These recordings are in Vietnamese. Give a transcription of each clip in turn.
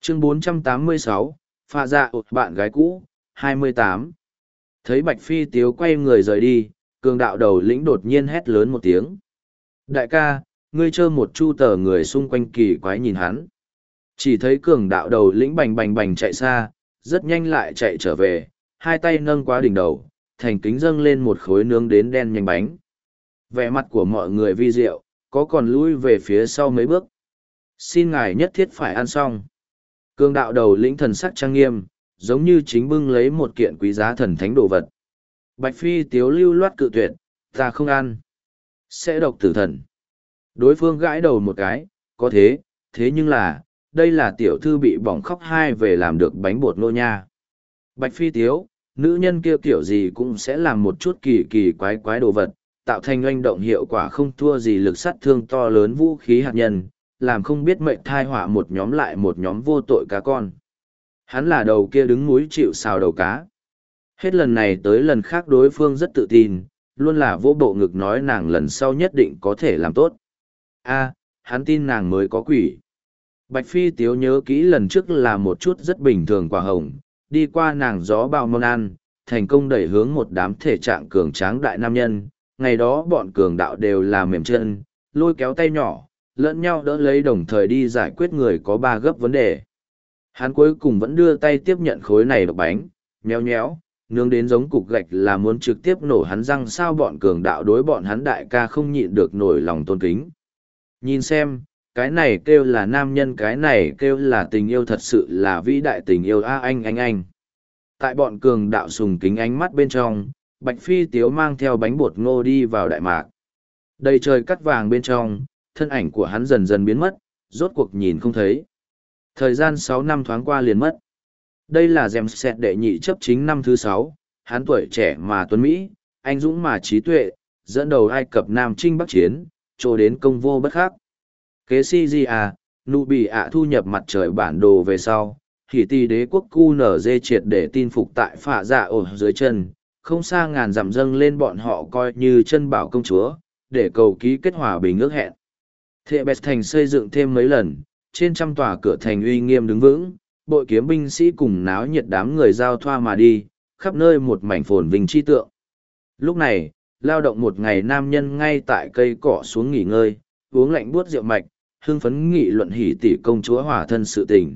Chương 486, pha dạ bạn gái cũ, 28. Thấy Bạch Phi Tiếu quay người rời đi, cường đạo đầu lĩnh đột nhiên hét lớn một tiếng. Đại ca, ngươi chơ một chu tờ người xung quanh kỳ quái nhìn hắn. Chỉ thấy cường đạo đầu lĩnh bành bành bành chạy xa, rất nhanh lại chạy trở về, hai tay nâng quá đỉnh đầu, thành kính dâng lên một khối nướng đến đen nhanh bánh. Vẻ mặt của mọi người vi diệu, có còn lui về phía sau mấy bước. Xin ngài nhất thiết phải ăn xong. Cường đạo đầu lĩnh thần sắc trang nghiêm, giống như chính bưng lấy một kiện quý giá thần thánh đồ vật. Bạch Phi Tiếu lưu loát cự tuyệt, ta không ăn. Sẽ độc tử thần. Đối phương gãi đầu một cái, có thế, thế nhưng là, đây là tiểu thư bị bỏng khóc hai về làm được bánh bột nô nha. Bạch Phi Tiếu, nữ nhân kia kiểu gì cũng sẽ làm một chút kỳ kỳ quái quái đồ vật, tạo thành oanh động hiệu quả không thua gì lực sát thương to lớn vũ khí hạt nhân, làm không biết mệnh thai họa một nhóm lại một nhóm vô tội cá con. Hắn là đầu kia đứng núi chịu sào đầu cá. Hết lần này tới lần khác đối phương rất tự tin, luôn là vỗ bộ ngực nói nàng lần sau nhất định có thể làm tốt. A, hắn tin nàng mới có quỷ. Bạch Phi Tiếu nhớ kỹ lần trước là một chút rất bình thường quả hồng, đi qua nàng gió bao món ăn, thành công đẩy hướng một đám thể trạng cường tráng đại nam nhân. Ngày đó bọn cường đạo đều là mềm chân, lôi kéo tay nhỏ, lẫn nhau đỡ lấy đồng thời đi giải quyết người có ba gấp vấn đề. Hắn cuối cùng vẫn đưa tay tiếp nhận khối này độc bánh, nhéo nhéo, nướng đến giống cục gạch là muốn trực tiếp nổ hắn răng sao bọn cường đạo đối bọn hắn đại ca không nhịn được nổi lòng tôn kính. Nhìn xem, cái này kêu là nam nhân, cái này kêu là tình yêu, thật sự là vĩ đại tình yêu a anh. Tại bọn cường đạo sùng kính ánh mắt bên trong, Bạch Phi Tiếu mang theo bánh bột ngô đi vào đại mạc. Đầy trời cắt vàng bên trong, thân ảnh của hắn dần dần biến mất, rốt cuộc nhìn không thấy. Thời gian 6 năm thoáng qua liền mất. Đây là Dèm Sẹt đệ nhị chấp chính năm thứ 6, hắn tuổi trẻ mà tuấn Mỹ, anh dũng mà trí tuệ, dẫn đầu Ai Cập Nam Chinh Bắc Chiến, trô đến công vô bất khắc. Kế Si-di-a, Nụ Bì ạ thu nhập mặt trời bản đồ về sau, Hỉ Tì đế quốc QNZ triệt để tin phục tại phạ dạ ổ dưới chân, không xa ngàn dặm dâng lên bọn họ coi như chân bảo công chúa, để cầu ký kết hòa bình ước hẹn. Thệ Bẹt thành xây dựng thêm mấy lần, trên trăm tòa cửa thành uy nghiêm đứng vững, bội kiếm binh sĩ cùng náo nhiệt đám người giao thoa mà đi, khắp nơi một mảnh phồn vinh chi tượng. Lúc này, lao động một ngày nam nhân ngay tại cây cỏ xuống nghỉ ngơi, uống lạnh buốt rượu mạch, hưng phấn nghị luận Hỉ Tỷ công chúa hòa thân sự tình.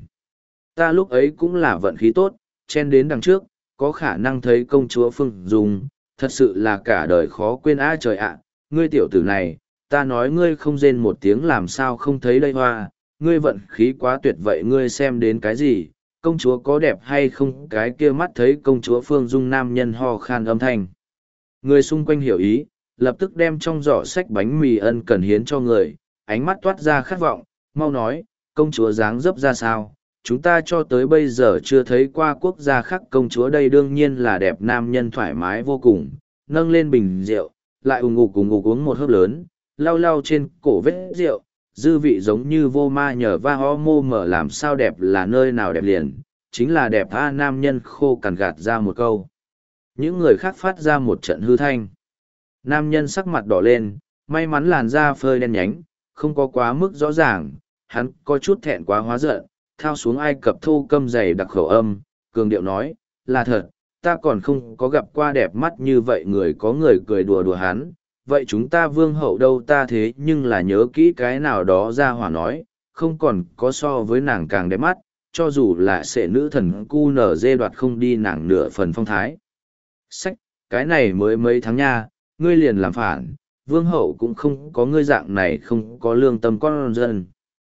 Ta lúc ấy cũng là vận khí tốt, chen đến đằng trước, có khả năng thấy công chúa Phương Dung, thật sự là cả đời khó quên á trời ạ, ngươi tiểu tử này, ta nói ngươi không rên một tiếng làm sao không thấy đây hoa, ngươi vận khí quá tuyệt vậy ngươi xem đến cái gì, công chúa có đẹp hay không, cái kia mắt thấy công chúa Phương Dung nam nhân ho khan âm thanh. Người xung quanh hiểu ý, lập tức đem trong giỏ sách bánh mì ân cần hiến cho người, ánh mắt toát ra khát vọng, mau nói, công chúa dáng dấp ra sao, chúng ta cho tới bây giờ chưa thấy qua quốc gia khác công chúa đây đương nhiên là đẹp nam nhân thoải mái vô cùng, nâng lên bình rượu, lại ủng ngục uống một hớp lớn, lau lau trên cổ vết rượu, dư vị giống như vô ma nhờ va ho mô mở làm sao đẹp là nơi nào đẹp liền, chính là đẹp a nam nhân khô cằn gạt ra một câu. Những người khác phát ra một trận hư thanh. Nam nhân sắc mặt đỏ lên, may mắn làn da phơi đen nhánh, không có quá mức rõ ràng, hắn có chút thẹn quá hóa giận, thao xuống Ai Cập thô câm dày đặc khẩu âm, cường điệu nói, là thật, ta còn không có gặp qua đẹp mắt như vậy người, có người cười đùa đùa hắn, vậy chúng ta vương hậu đâu ta thế nhưng là nhớ kỹ cái nào đó ra hỏa nói, không còn có so với nàng càng đẹp mắt, cho dù là sệ nữ thần QNZ đoạt không đi nàng nửa phần phong thái. Sách, cái này mới mấy tháng nha, ngươi liền làm phản, vương hậu cũng không có ngươi dạng này không có lương tâm con dân.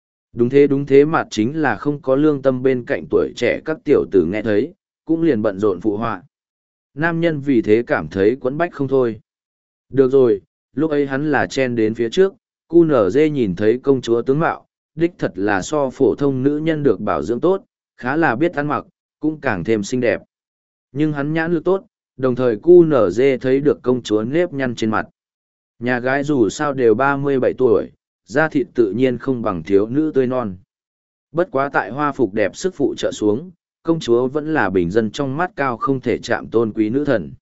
Đúng thế mà chính là không có lương tâm bên cạnh tuổi trẻ các tiểu tử nghe thấy, cũng liền bận rộn phụ họa. Nam nhân vì thế cảm thấy quẫn bách không thôi. Được rồi, lúc ấy hắn là chen đến phía trước, QNZ nhìn thấy công chúa tướng mạo, đích thật là so phổ thông nữ nhân được bảo dưỡng tốt, khá là biết ăn mặc, cũng càng thêm xinh đẹp. Nhưng hắn nhãn lực tốt, đồng thời QNZ thấy được công chúa nếp nhăn trên mặt. Nhà gái dù sao đều 37 tuổi, da thịt tự nhiên không bằng thiếu nữ tươi non. Bất quá tại hoa phục đẹp sức phụ trợ xuống, công chúa vẫn là bình dân trong mắt cao không thể chạm tôn quý nữ thần.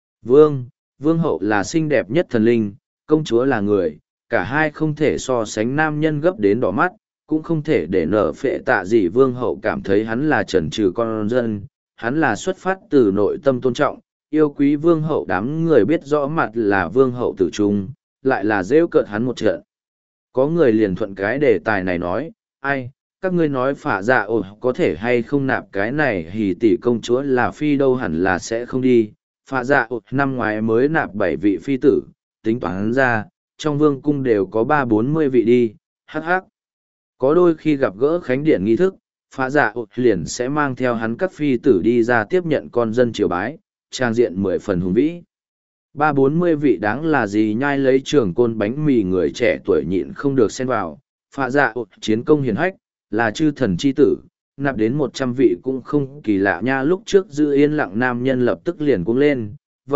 Vương hậu là xinh đẹp nhất thần linh, công chúa là người, cả hai không thể so sánh nam nhân gấp đến đỏ mắt, cũng không thể để nở phệ tạ gì vương hậu cảm thấy hắn là trần trừ con dân, hắn là xuất phát từ nội tâm tôn trọng, yêu quý vương hậu. Đám người biết rõ mặt là vương hậu tử trung, lại là rêu cợt hắn một trận. Có người liền thuận cái đề tài này nói, ai, các ngươi nói phả dạ ồ có thể hay không nạp cái này hỉ tỷ công chúa là phi đâu, hẳn là sẽ không đi. Phả dạ ồ năm ngoái mới nạp 7 vị phi tử, tính toán ra, trong vương cung đều có 30-40 vị đi, hắc hắc. Có đôi khi gặp gỡ khánh điện nghi thức, phả dạ ồ liền sẽ mang theo hắn các phi tử đi ra tiếp nhận con dân triều bái, trang diện 10 phần hùng vĩ. 30-40 vị đáng là gì, nhai lấy trường côn bánh mì người trẻ tuổi nhịn không được xen vào. Phạ dạ chiến công hiển hách, là chư thần chi tử, nạp đến 100 vị cũng không kỳ lạ nha. Lúc trước giữ yên lặng nam nhân lập tức liền cuống lên,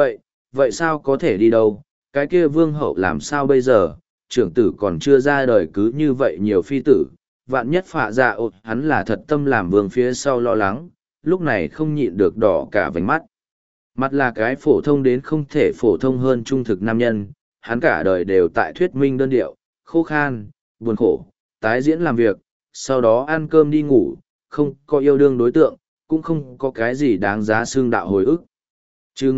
vậy sao có thể đi đâu, cái kia vương hậu làm sao bây giờ, trưởng tử còn chưa ra đời cứ như vậy nhiều phi tử, vạn nhất phạ dạ hắn là thật tâm làm vương phía sau lo lắng, lúc này không nhịn được đỏ cả vành mắt. Mặt là cái phổ thông đến không thể phổ thông hơn trung thực nam nhân, hắn cả đời đều tại thuyết minh đơn điệu, khô khan, buồn khổ, tái diễn làm việc, sau đó ăn cơm đi ngủ, không có yêu đương đối tượng, cũng không có cái gì đáng giá xương đạo hồi ức. Chứ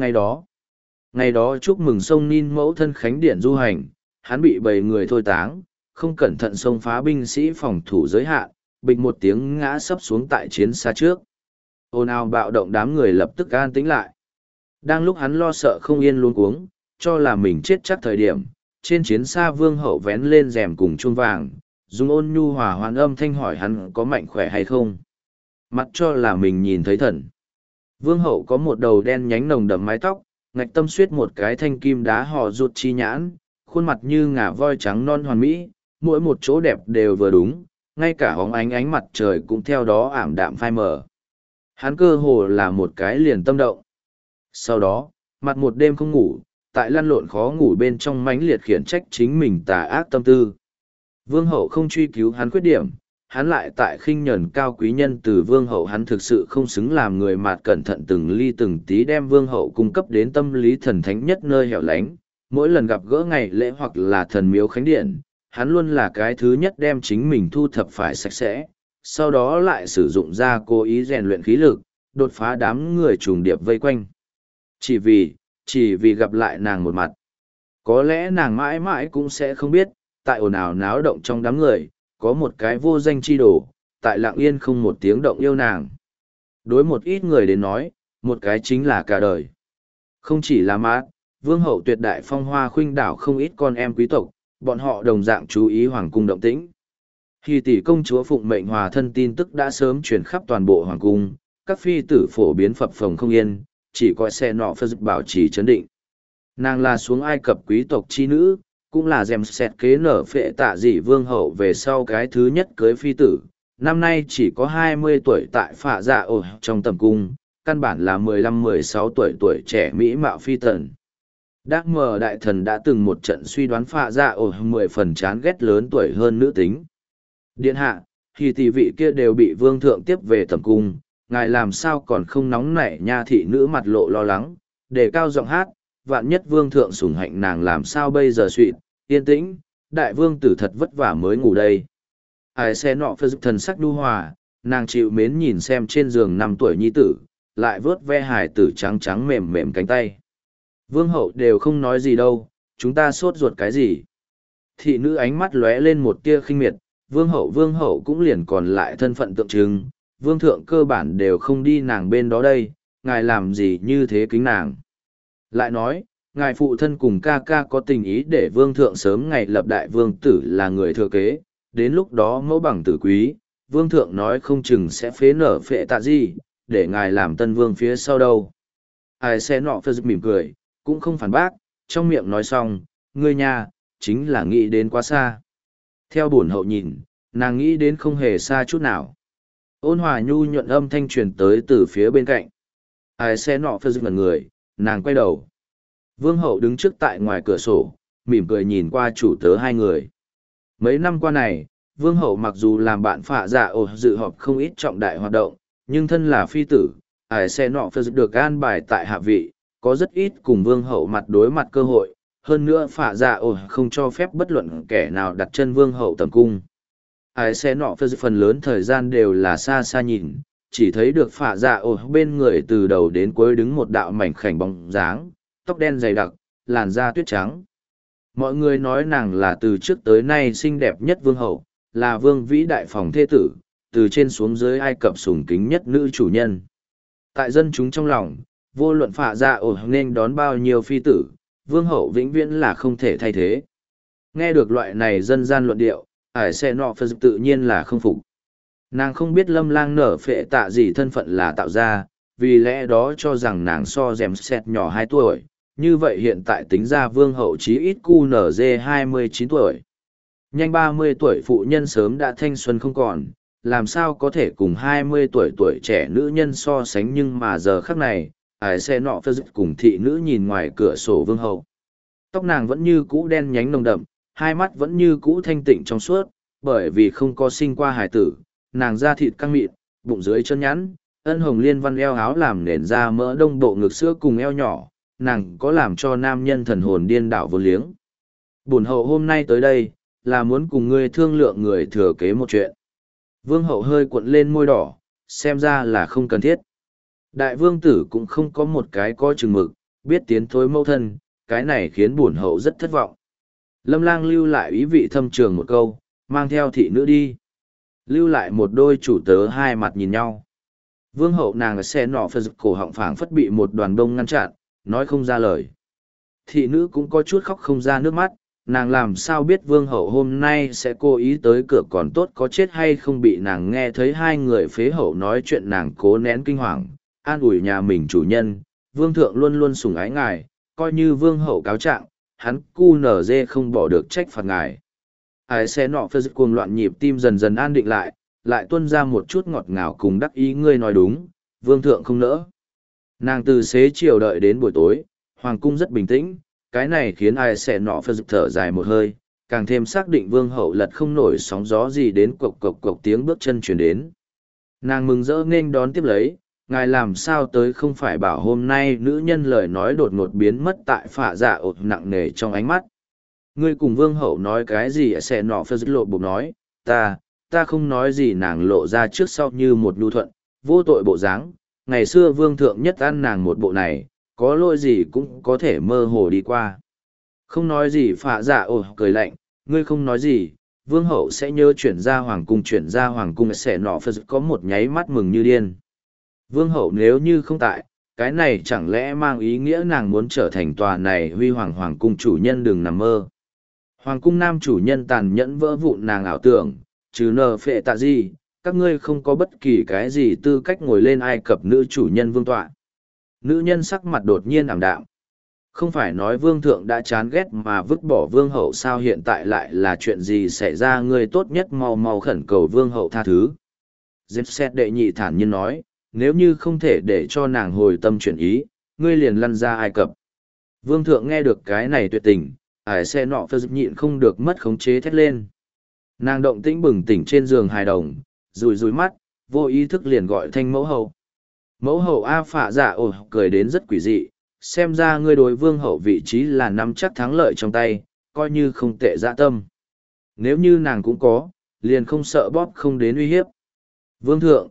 ngày đó chúc mừng sông Nin mẫu thân khánh điển du hành, hắn bị bầy người thôi táng, không cẩn thận xông phá binh sĩ phòng thủ giới hạn, bịch một tiếng ngã sấp xuống tại chiến xa trước. Ồn ào bạo động, đám người lập tức an tĩnh lại. Đang lúc hắn lo sợ không yên luống cuống, cho là mình chết chắc thời điểm, trên chiến xa vương hậu vén lên rèm cùng chuông vàng, dùng ôn nhu hòa hoan âm thanh hỏi hắn có mạnh khỏe hay không. Mặt cho là mình nhìn thấy thần. Vương hậu có một đầu đen nhánh nồng đậm mái tóc, ngạch tâm xuyết một cái thanh kim đá hò rụt chi nhãn, khuôn mặt như ngà voi trắng non hoàn mỹ, mỗi một chỗ đẹp đều vừa đúng, ngay cả hóng ánh mặt trời cũng theo đó ảm đạm phai mờ. Hắn cơ hồ là một cái liền tâm động. Sau đó, mặt một đêm không ngủ, tại lăn lộn khó ngủ bên trong mãnh liệt khiển trách chính mình tà ác tâm tư. Vương hậu không truy cứu hắn khuyết điểm, hắn lại tại khinh nhẫn cao quý nhân từ vương hậu, hắn thực sự không xứng làm người mạt cẩn thận từng ly từng tí đem vương hậu cung cấp đến tâm lý thần thánh nhất nơi hẻo lánh. Mỗi lần gặp gỡ ngày lễ hoặc là thần miếu khánh điện, hắn luôn là cái thứ nhất đem chính mình thu thập phải sạch sẽ, sau đó lại sử dụng ra cố ý rèn luyện khí lực, đột phá đám người trùng điệp vây quanh. Chỉ vì gặp lại nàng một mặt. Có lẽ nàng mãi mãi cũng sẽ không biết, tại ồn ào náo động trong đám người, có một cái vô danh chi đồ, tại lặng yên không một tiếng động yêu nàng. Đối một ít người đến nói, một cái chính là cả đời. Không chỉ là mát, vương hậu tuyệt đại phong hoa khuynh đảo không ít con em quý tộc, bọn họ đồng dạng chú ý hoàng cung động tĩnh. Khi tỷ công chúa phụng mệnh hòa thân tin tức đã sớm truyền khắp toàn bộ hoàng cung, các phi tử phổ biến phập phồng không yên, chỉ coi xe nọ phật bảo trì chấn định. Nàng là xuống Ai Cập quý tộc chi nữ, cũng là dèm xẹt kế nở phệ tạ dị vương hậu về sau cái thứ nhất cưới phi tử. Năm nay chỉ có 20 tuổi tại phạ dạ ổ trong tầm cung, căn bản là 15-16 tuổi trẻ mỹ mạo phi tần. Đắc mờ đại thần đã từng một trận suy đoán phạ dạ ổ 10 phần chán ghét lớn tuổi hơn nữ tính. Điện hạ, thì tỷ vị kia đều bị vương thượng tiếp về tầm cung, ngài làm sao còn không nóng nảy nha. Thị nữ mặt lộ lo lắng, đề cao giọng hát, vạn nhất vương thượng sủng hạnh nàng làm sao bây giờ. Suỵt, yên tĩnh, đại vương tử thật vất vả mới ngủ đây. Ai xe nọ phơ thần sắc nhu hòa, nàng chịu mến nhìn xem trên giường 5 tuổi nhi tử, lại vớt ve hài tử trắng trắng mềm mềm cánh tay. Vương hậu đều không nói gì đâu, chúng ta sốt ruột cái gì. Thị nữ ánh mắt lóe lên một tia khinh miệt, vương hậu cũng liền còn lại thân phận tượng trưng, vương thượng cơ bản đều không đi nàng bên đó đây, ngài làm gì như thế kính nàng. Lại nói, ngài phụ thân cùng ca ca có tình ý để vương thượng sớm ngày lập đại vương tử là người thừa kế, đến lúc đó mẫu bằng tử quý, vương thượng nói không chừng sẽ phế nở phệ tạ gì, để ngài làm tân vương phía sau đâu. Ai sẽ nọ phơ mỉm cười, cũng không phản bác, trong miệng nói xong, ngươi nha, chính là nghĩ đến quá xa. Theo bổn hậu nhìn, nàng nghĩ đến không hề xa chút nào. Ôn hòa nhu nhuận âm thanh truyền tới từ phía bên cạnh. Ai sẽ nọ phơ ngẩn người, nàng quay đầu. Vương hậu đứng trước tại ngoài cửa sổ, mỉm cười nhìn qua chủ tớ hai người. Mấy năm qua này, vương hậu mặc dù làm bạn phạ dạ ổ dự họp không ít trọng đại hoạt động, nhưng thân là phi tử, ải xe nọ phơ được an bài tại hạ vị, có rất ít cùng vương hậu mặt đối mặt cơ hội. Hơn nữa phạ dạ ổ không cho phép bất luận kẻ nào đặt chân vương hậu tầm cung. ai xe nọ phần lớn thời gian đều là xa xa nhìn, chỉ thấy được phạ dạ ổ bên người từ đầu đến cuối đứng một đạo mảnh khảnh bóng dáng, tóc đen dày đặc, làn da tuyết trắng. Mọi người nói nàng là từ trước tới nay xinh đẹp nhất vương hậu, là vương vĩ đại phòng thê tử, từ trên xuống dưới Ai Cập sùng kính nhất nữ chủ nhân. Tại dân chúng trong lòng, vô luận phạ dạ ổ nên đón bao nhiêu phi tử, vương hậu vĩnh viễn là không thể thay thế. Nghe được loại này dân gian luận điệu, ải xe nọ phật tự nhiên là không phục. Nàng không biết Lâm Lang nở phệ tạ gì thân phận là tạo ra, vì lẽ đó cho rằng nàng so dèm xét nhỏ 2 tuổi, như vậy hiện tại tính ra vương hậu chí ít QNZ 29 tuổi. Nhanh 30 tuổi phụ nhân sớm đã thanh xuân không còn, làm sao có thể cùng 20 tuổi tuổi trẻ nữ nhân so sánh, nhưng mà giờ khắc này, ải xe nọ phật cùng thị nữ nhìn ngoài cửa sổ vương hậu. Tóc nàng vẫn như cũ đen nhánh nồng đậm, hai mắt vẫn như cũ thanh tịnh trong suốt, bởi vì không có sinh qua hài tử, nàng da thịt căng mịn, bụng dưới chân nhẵn, ân hồng liên văn eo áo làm nền da mỡ đông bộ ngực sữa cùng eo nhỏ, nàng có làm cho nam nhân thần hồn điên đảo vô liếng. Bổn hậu hôm nay tới đây, là muốn cùng ngươi thương lượng người thừa kế một chuyện. Vương hậu hơi cuộn lên môi đỏ, xem ra là không cần thiết. Đại vương tử cũng không có một cái có chừng mực, biết tiến thối mâu thân, cái này khiến bổn hậu rất thất vọng. Lâm Lang lưu lại ý vị thâm trường một câu, mang theo thị nữ đi. Lưu lại một đôi chủ tớ hai mặt nhìn nhau. Vương hậu nàng xe nọ phật cổ họng phảng phất bị một đoàn bông ngăn chặn, nói không ra lời. Thị nữ cũng có chút khóc không ra nước mắt, nàng làm sao biết vương hậu hôm nay sẽ cố ý tới cửa, còn tốt có chết hay không bị nàng nghe thấy hai người phế hậu nói chuyện, nàng cố nén kinh hoàng, an ủi nhà mình chủ nhân, vương thượng luôn luôn sủng ái ngài, coi như vương hậu cáo trạng, hắn cu nở dê không bỏ được trách phạt ngài. Ai xe nọ phơ dứt cuồng loạn nhịp tim dần dần an định lại tuôn ra một chút ngọt ngào cùng đắc ý, ngươi nói đúng, vương thượng không nỡ. Nàng từ xế chiều đợi đến buổi tối, hoàng cung rất bình tĩnh, cái này khiến ai xe nọ phơ dứt thở dài một hơi, càng thêm xác định vương hậu lật không nổi sóng gió gì, đến cộc cộc cộc tiếng bước chân chuyển đến. Nàng mừng rỡ nghênh đón tiếp lấy, ngài làm sao tới, không phải bảo hôm nay, nữ nhân lời nói đột ngột biến mất tại phạ dạ ột nặng nề trong ánh mắt. Ngươi cùng vương hậu nói cái gì? Sẽ nọ phơ dứt lộ bụng nói, ta không nói gì. Nàng lộ ra trước sau như một nhu thuận, vô tội bộ dáng. Ngày xưa vương thượng nhất ăn nàng một bộ này, có lỗi gì cũng có thể mơ hồ đi qua. Không nói gì. Phạ dạ ột cười lạnh, ngươi không nói gì, vương hậu sẽ nhớ chuyển ra hoàng cung. Sẽ nọ phơ dứt có một nháy mắt mừng như điên. Vương hậu nếu như không tại, cái này chẳng lẽ mang ý nghĩa nàng muốn trở thành tòa này huy hoàng hoàng cung chủ nhân? Đừng nằm mơ. Hoàng cung nam chủ nhân tàn nhẫn vỡ vụn nàng ảo tưởng, trừ nờ phệ tạ gì, các ngươi không có bất kỳ cái gì tư cách ngồi lên Ai Cập nữ chủ nhân vương tọa. Nữ nhân sắc mặt đột nhiên ảm đạm. Không phải nói vương thượng đã chán ghét mà vứt bỏ vương hậu sao? Hiện tại lại là chuyện gì xảy ra? Ngươi tốt nhất mau mau khẩn cầu vương hậu tha thứ. Dếp xét đệ nhị thản nhiên nói, nếu như không thể để cho nàng hồi tâm chuyển ý, ngươi liền lăn ra Ai Cập. Vương thượng nghe được cái này tuyệt tình, ải xe nọ phơ nhịn không được mất khống chế thét lên. Nàng động tĩnh bừng tỉnh trên giường hài đồng, rùi rùi mắt, vô ý thức liền gọi thanh mẫu hậu. Mẫu hậu A phạ dạ ồ cười đến rất quỷ dị, xem ra ngươi đối vương hậu vị trí là nắm chắc thắng lợi trong tay, coi như không tệ dạ tâm. Nếu như nàng cũng có, liền không sợ bóp không đến uy hiếp. Vương thượng,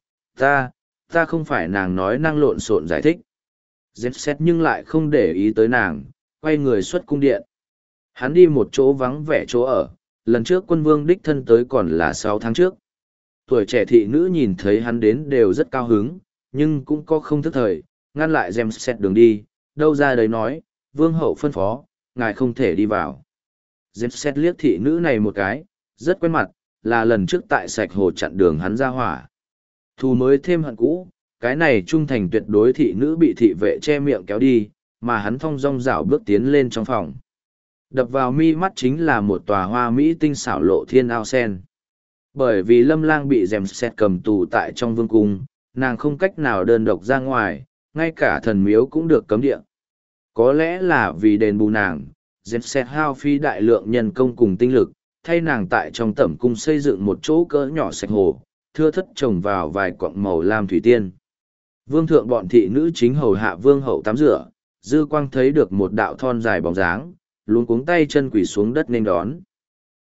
ta không phải. Nàng nói năng lộn xộn giải thích. Dẹp xét nhưng lại không để ý tới nàng, quay người xuất cung điện. Hắn đi một chỗ vắng vẻ chỗ ở, lần trước quân vương đích thân tới còn là 6 tháng trước. Tuổi trẻ thị nữ nhìn thấy hắn đến đều rất cao hứng, nhưng cũng có không thức thời, ngăn lại dẹp xét đường đi, đâu ra đấy nói, vương hậu phân phó, ngài không thể đi vào. Dẹp xét liếc thị nữ này một cái, rất quen mặt, là lần trước tại sạch hồ chặn đường hắn ra hỏa. Thù mới thêm hận cũ, cái này trung thành tuyệt đối thị nữ bị thị vệ che miệng kéo đi, mà hắn thong dong dạo bước tiến lên trong phòng. Đập vào mi mắt chính là một tòa hoa mỹ tinh xảo lộ thiên ao sen. Bởi vì Lâm Lang bị dèm xét cầm tù tại trong vương cung, nàng không cách nào đơn độc ra ngoài, ngay cả thần miếu cũng được cấm địa. Có lẽ là vì đền bù nàng, dèm xét hao phí đại lượng nhân công cùng tinh lực, thay nàng tại trong tẩm cung xây dựng một chỗ cỡ nhỏ sạch hồ, thưa thất trồng vào vài quặng màu lam thủy tiên. Vương thượng bọn thị nữ chính hầu hạ vương hậu tắm rửa, dư quang thấy được một đạo thon dài bóng dáng, luống cuống tay chân quỳ xuống đất nên đón.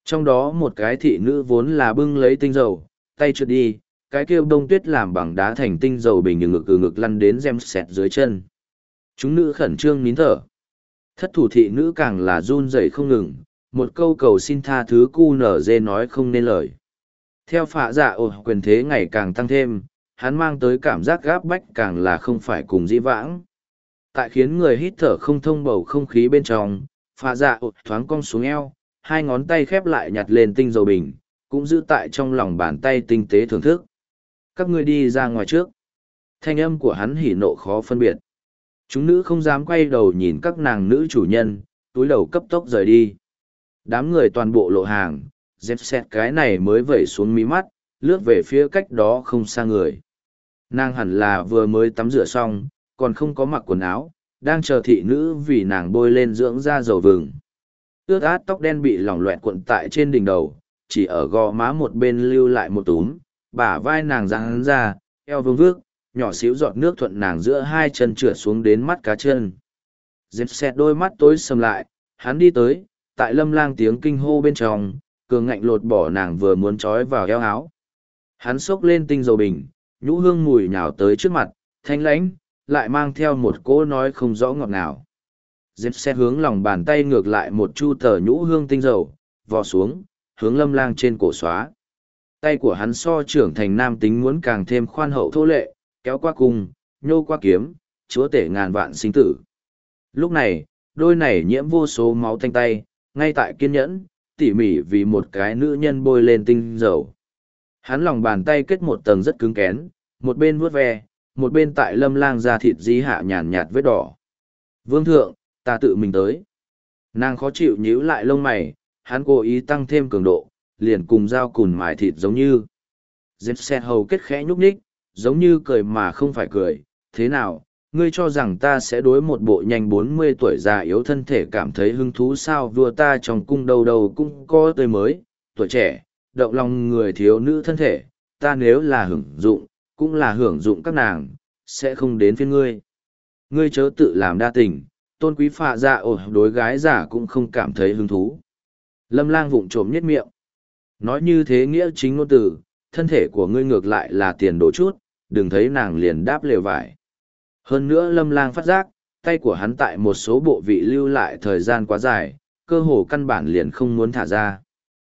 Trong đó một cái thị nữ vốn là bưng lấy tinh dầu, tay trượt đi, cái kia bông tuyết làm bằng đá thành tinh dầu bình ngực lăn đến rem sẹt dưới chân. Chúng nữ khẩn trương nín thở. Thất thủ thị nữ càng là run rẩy không ngừng, một câu cầu xin tha thứ cu nở dê nói không nên lời. Theo phạ dạ ổ quyền thế ngày càng tăng thêm, hắn mang tới cảm giác gáp bách càng là không phải cùng dĩ vãng. Tại khiến người hít thở không thông bầu không khí bên trong, phạ dạ ổ thoáng cong xuống eo, hai ngón tay khép lại nhặt lên tinh dầu bình, cũng giữ tại trong lòng bàn tay tinh tế thưởng thức. Các ngươi đi ra ngoài trước. Thanh âm của hắn hỉ nộ khó phân biệt. Chúng nữ không dám quay đầu nhìn các nàng nữ chủ nhân, túi đầu cấp tốc rời đi. Đám người toàn bộ lộ hàng, dép xét cái này mới vẩy xuống mí mắt, lướt về phía cách đó không xa người. Nàng hẳn là vừa mới tắm rửa xong, còn không có mặc quần áo, đang chờ thị nữ vì nàng bôi lên dưỡng da dầu vừng. Ướt át tóc đen bị lỏng loẹt cuộn tại trên đỉnh đầu, chỉ ở gò má một bên lưu lại một túm, bả vai nàng giãn ra, eo vương vước, nhỏ xíu giọt nước thuận nàng giữa hai chân trượt xuống đến mắt cá chân. Dẹp xẹt đôi mắt tối sầm lại, hắn đi tới, tại Lâm Lang tiếng kinh hô bên trong, cường ngạnh lột bỏ nàng vừa muốn trói vào eo áo. Hắn xốc lên tinh dầu bình, nhũ hương mùi nhào tới trước mặt, thanh lãnh, lại mang theo một cỗ nói không rõ ngọt ngào. Dẹp xẹt hướng lòng bàn tay ngược lại một chu tờ nhũ hương tinh dầu, vò xuống, hướng Lâm Lang trên cổ xóa. Tay của hắn so trưởng thành nam tính muốn càng thêm khoan hậu thô lệ, kéo qua cung, nhô qua kiếm, chúa tể ngàn vạn sinh tử. Lúc này, đôi này nhiễm vô số máu tanh tay, ngay tại kiên nhẫn, tỉ mỉ vì một cái nữ nhân bôi lên tinh dầu. Hắn lòng bàn tay kết một tầng rất cứng kén, một bên vuốt ve, một bên tại Lâm Lang da thịt dí hạ nhàn nhạt vết đỏ. Vương thượng, ta tự mình tới. Nàng khó chịu nhíu lại lông mày, hắn cố ý tăng thêm cường độ, liền cùng dao cùn mài thịt giống như. Dẹp xe hầu kết khẽ nhúc nhích, giống như cười mà không phải cười. Thế nào, ngươi cho rằng ta sẽ đối một bộ nhanh 40 tuổi già yếu thân thể cảm thấy hứng thú sao? Vua ta trong cung đầu đầu cũng có tươi mới, tuổi trẻ, động lòng người thiếu nữ thân thể, ta nếu là hưởng dụng, cũng là hưởng dụng các nàng, sẽ không đến phiên ngươi. Ngươi chớ tự làm đa tình, tôn quý phạ dạ ổ đối gái giả cũng không cảm thấy hứng thú. Lâm Lang vụng trộm nhếch miệng. Nói như thế nghĩa chính ngôn từ, thân thể của ngươi ngược lại là tiền đồ chút, đừng thấy nàng liền đáp lều vải. Hơn nữa Lâm Lang phát giác, tay của hắn tại một số bộ vị lưu lại thời gian quá dài, cơ hồ căn bản liền không muốn thả ra.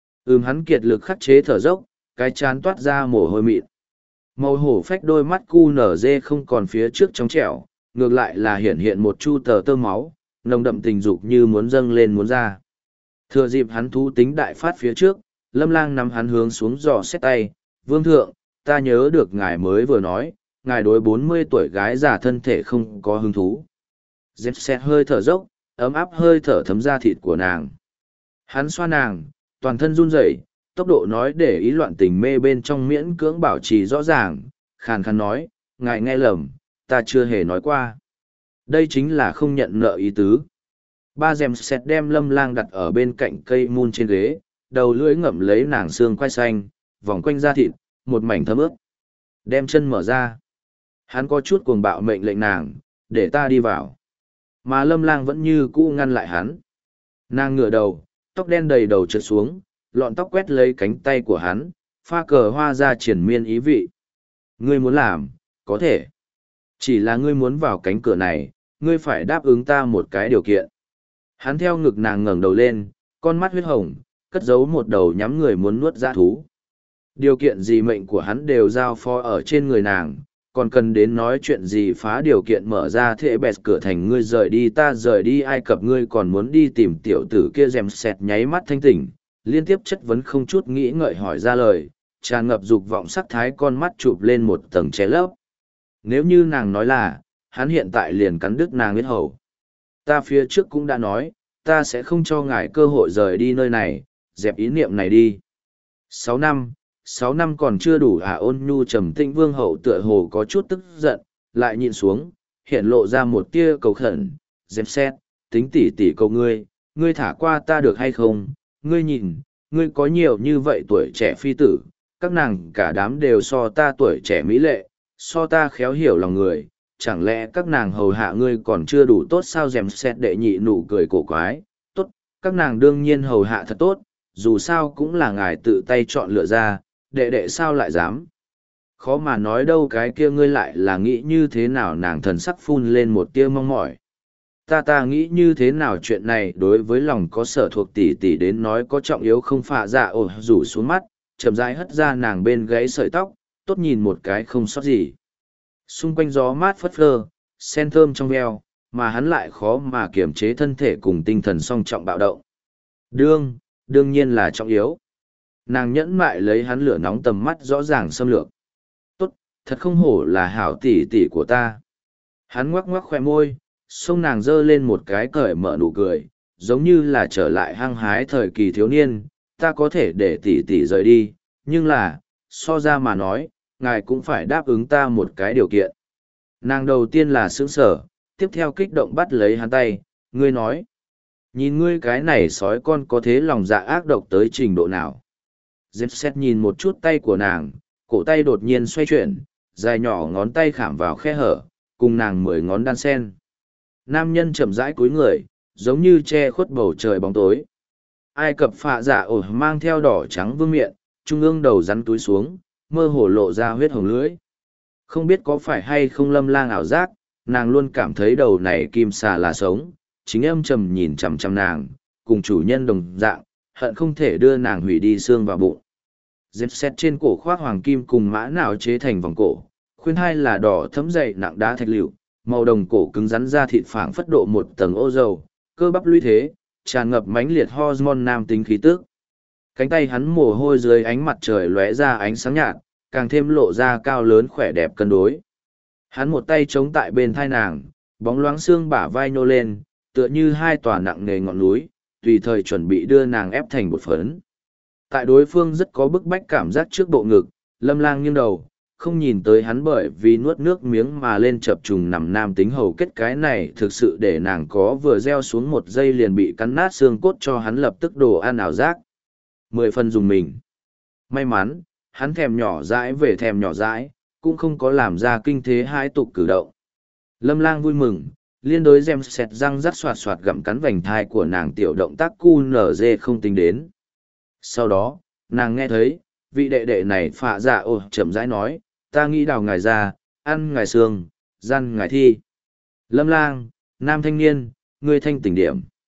Hắn kiệt lực khắc chế thở dốc, cái chán toát ra mồ hôi mịn. Màu hổ phách đôi mắt cu nở dê không còn phía trước trong trẻo, ngược lại là hiện hiện một chu tờ tơ máu, nồng đậm tình dục như muốn dâng lên muốn ra. Thừa dịp hắn thú tính đại phát phía trước, Lâm Lang nắm hắn hướng xuống dò xét tay, vương thượng, ta nhớ được ngài mới vừa nói, ngài đối 40 tuổi gái già thân thể không có hứng thú. Dẹp xét hơi thở dốc, ấm áp hơi thở thấm ra thịt của nàng. Hắn xoa nàng, toàn thân run rẩy, tốc độ nói để ý loạn tình mê bên trong miễn cưỡng bảo trì rõ ràng, khàn khàn nói, ngài nghe lầm, ta chưa hề nói qua. Đây chính là không nhận nợ ý tứ. Ba dèm sẹt đem Lâm Lang đặt ở bên cạnh cây mun trên ghế, đầu lưỡi ngậm lấy nàng xương quai xanh, vòng quanh da thịt, một mảnh thấm ướt. Đem chân mở ra. Hắn có chút cuồng bạo mệnh lệnh nàng, để ta đi vào. Mà Lâm Lang vẫn như cũ ngăn lại hắn. Nàng ngửa đầu, tóc đen đầy đầu trượt xuống, lọn tóc quét lấy cánh tay của hắn, pha cờ hoa ra triển miên ý vị. Ngươi muốn làm, có thể. Chỉ là ngươi muốn vào cánh cửa này, ngươi phải đáp ứng ta một cái điều kiện. Hắn theo ngực nàng ngẩng đầu lên, con mắt huyết hồng, cất giấu một đầu nhắm người muốn nuốt dã thú. Điều kiện gì mệnh của hắn đều giao phó ở trên người nàng, còn cần đến nói chuyện gì phá điều kiện mở ra thệ bẹt cửa thành ngươi rời đi ta rời đi Ai Cập ngươi còn muốn đi tìm tiểu tử kia dèm sẹt nháy mắt thanh tỉnh, liên tiếp chất vấn không chút nghĩ ngợi hỏi ra lời, tràn ngập dục vọng sắc thái con mắt chụp lên một tầng che lấp. Nếu như nàng nói là, hắn hiện tại liền cắn đứt nàng huyết hầu. Ta phía trước cũng đã nói, ta sẽ không cho ngài cơ hội rời đi nơi này, dẹp ý niệm này đi. 6 năm còn chưa đủ ôn nhu trầm tĩnh vương hậu tựa hồ có chút tức giận, lại nhịn xuống, hiện lộ ra một tia cầu khẩn, dẹp xét, tính tỉ tỉ cầu ngươi thả qua ta được hay không, ngươi nhìn, ngươi có nhiều như vậy tuổi trẻ phi tử, các nàng cả đám đều so ta tuổi trẻ mỹ lệ, so ta khéo hiểu lòng người, chẳng lẽ các nàng hầu hạ ngươi còn chưa đủ tốt sao dèm xét đệ nhị nụ cười cổ quái, tốt, các nàng đương nhiên hầu hạ thật tốt, dù sao cũng là ngài tự tay chọn lựa ra, đệ đệ sao lại dám. Khó mà nói đâu, cái kia ngươi lại là nghĩ như thế nào, nàng thần sắc phun lên một tia mong mỏi. Ta nghĩ như thế nào, chuyện này đối với lòng có sở thuộc tỷ tỷ đến nói có trọng yếu không. Phạ dạ ổ rủ xuống mắt, chậm rãi hất ra nàng bên gáy sợi tóc, tốt nhìn một cái không sót gì. Xung quanh gió mát phất phơ, sen thơm trong veo, mà hắn lại khó mà kiềm chế thân thể cùng tinh thần song trọng bạo động. Đương nhiên là trọng yếu. Nàng nhẫn mại lấy hắn lửa nóng, tầm mắt rõ ràng xâm lược. Tốt, thật không hổ là hảo tỷ tỷ của ta. Hắn ngoắc ngoắc khoe môi, xông nàng giơ lên một cái cởi mở nụ cười, giống như là trở lại hăng hái thời kỳ thiếu niên. Ta có thể để tỷ tỷ rời đi, nhưng là, so ra mà nói, ngài cũng phải đáp ứng ta một cái điều kiện. Nàng đầu tiên là sững sở, tiếp theo kích động bắt lấy hắn tay, ngươi nói. Nhìn ngươi cái này sói con có thế lòng dạ ác độc tới trình độ nào. Dempsey nhìn một chút tay của nàng, cổ tay đột nhiên xoay chuyển, dài nhỏ ngón tay khảm vào khe hở, cùng nàng 10 ngón đan sen. Nam nhân chậm rãi cúi người, giống như che khuất bầu trời bóng tối. Ai Cập Phạ Dạ ổ mang theo đỏ trắng vương miện, trung ương đầu rắn túi xuống, mơ hồ lộ ra huyết hồng lưỡi. Không biết có phải hay không Lâm Lang ảo giác, nàng luôn cảm thấy đầu này kim xà là sống, chính âm trầm nhìn chằm chằm nàng, cùng chủ nhân đồng dạng, hận không thể đưa nàng hủy đi xương vào bụng. Dẹp xét trên cổ khoác hoàng kim cùng mã nào chế thành vòng cổ, khuyên hai là đỏ thấm dày nặng đá thạch liệu, màu đồng cổ cứng rắn ra thịt phảng phất độ một tầng ô dầu, cơ bắp lũy thế, tràn ngập mãnh liệt hormone nam tính khí tức. Cánh tay hắn mồ hôi dưới ánh mặt trời lóe ra ánh sáng nhạt, càng thêm lộ ra cao lớn khỏe đẹp cân đối. Hắn một tay chống tại bên thai nàng, bóng loáng xương bả vai nhô lên, tựa như hai tòa nặng nề ngọn núi, tùy thời chuẩn bị đưa nàng ép thành bột phấn. Tại đối phương rất có bức bách cảm giác trước bộ ngực, Lâm Lang nghiêng đầu, không nhìn tới hắn, bởi vì nuốt nước miếng mà lên chập trùng nằm nam tính hầu kết, cái này thực sự để nàng có vừa gieo xuống một giây liền bị cắn nát xương cốt cho hắn lập tức đồ ăn ảo giác. 10 phần dùng mình. May mắn, hắn thèm nhỏ dãi về thèm nhỏ dãi, cũng không có làm ra kinh thế hai tục cử động. Lâm Lang vui mừng, liên đối gem xẹt răng rắc soạt soạt gặm cắn vành thai của nàng, tiểu động tác cu nở dê không tính đến. Sau đó, nàng nghe thấy, vị đệ đệ này Phạ Dạ ổ chậm rãi nói, ta nghĩ đào ngài ra, ăn ngài xương, gian ngài thi. Lâm Lang, nam thanh niên, ngươi thanh tỉnh điểm.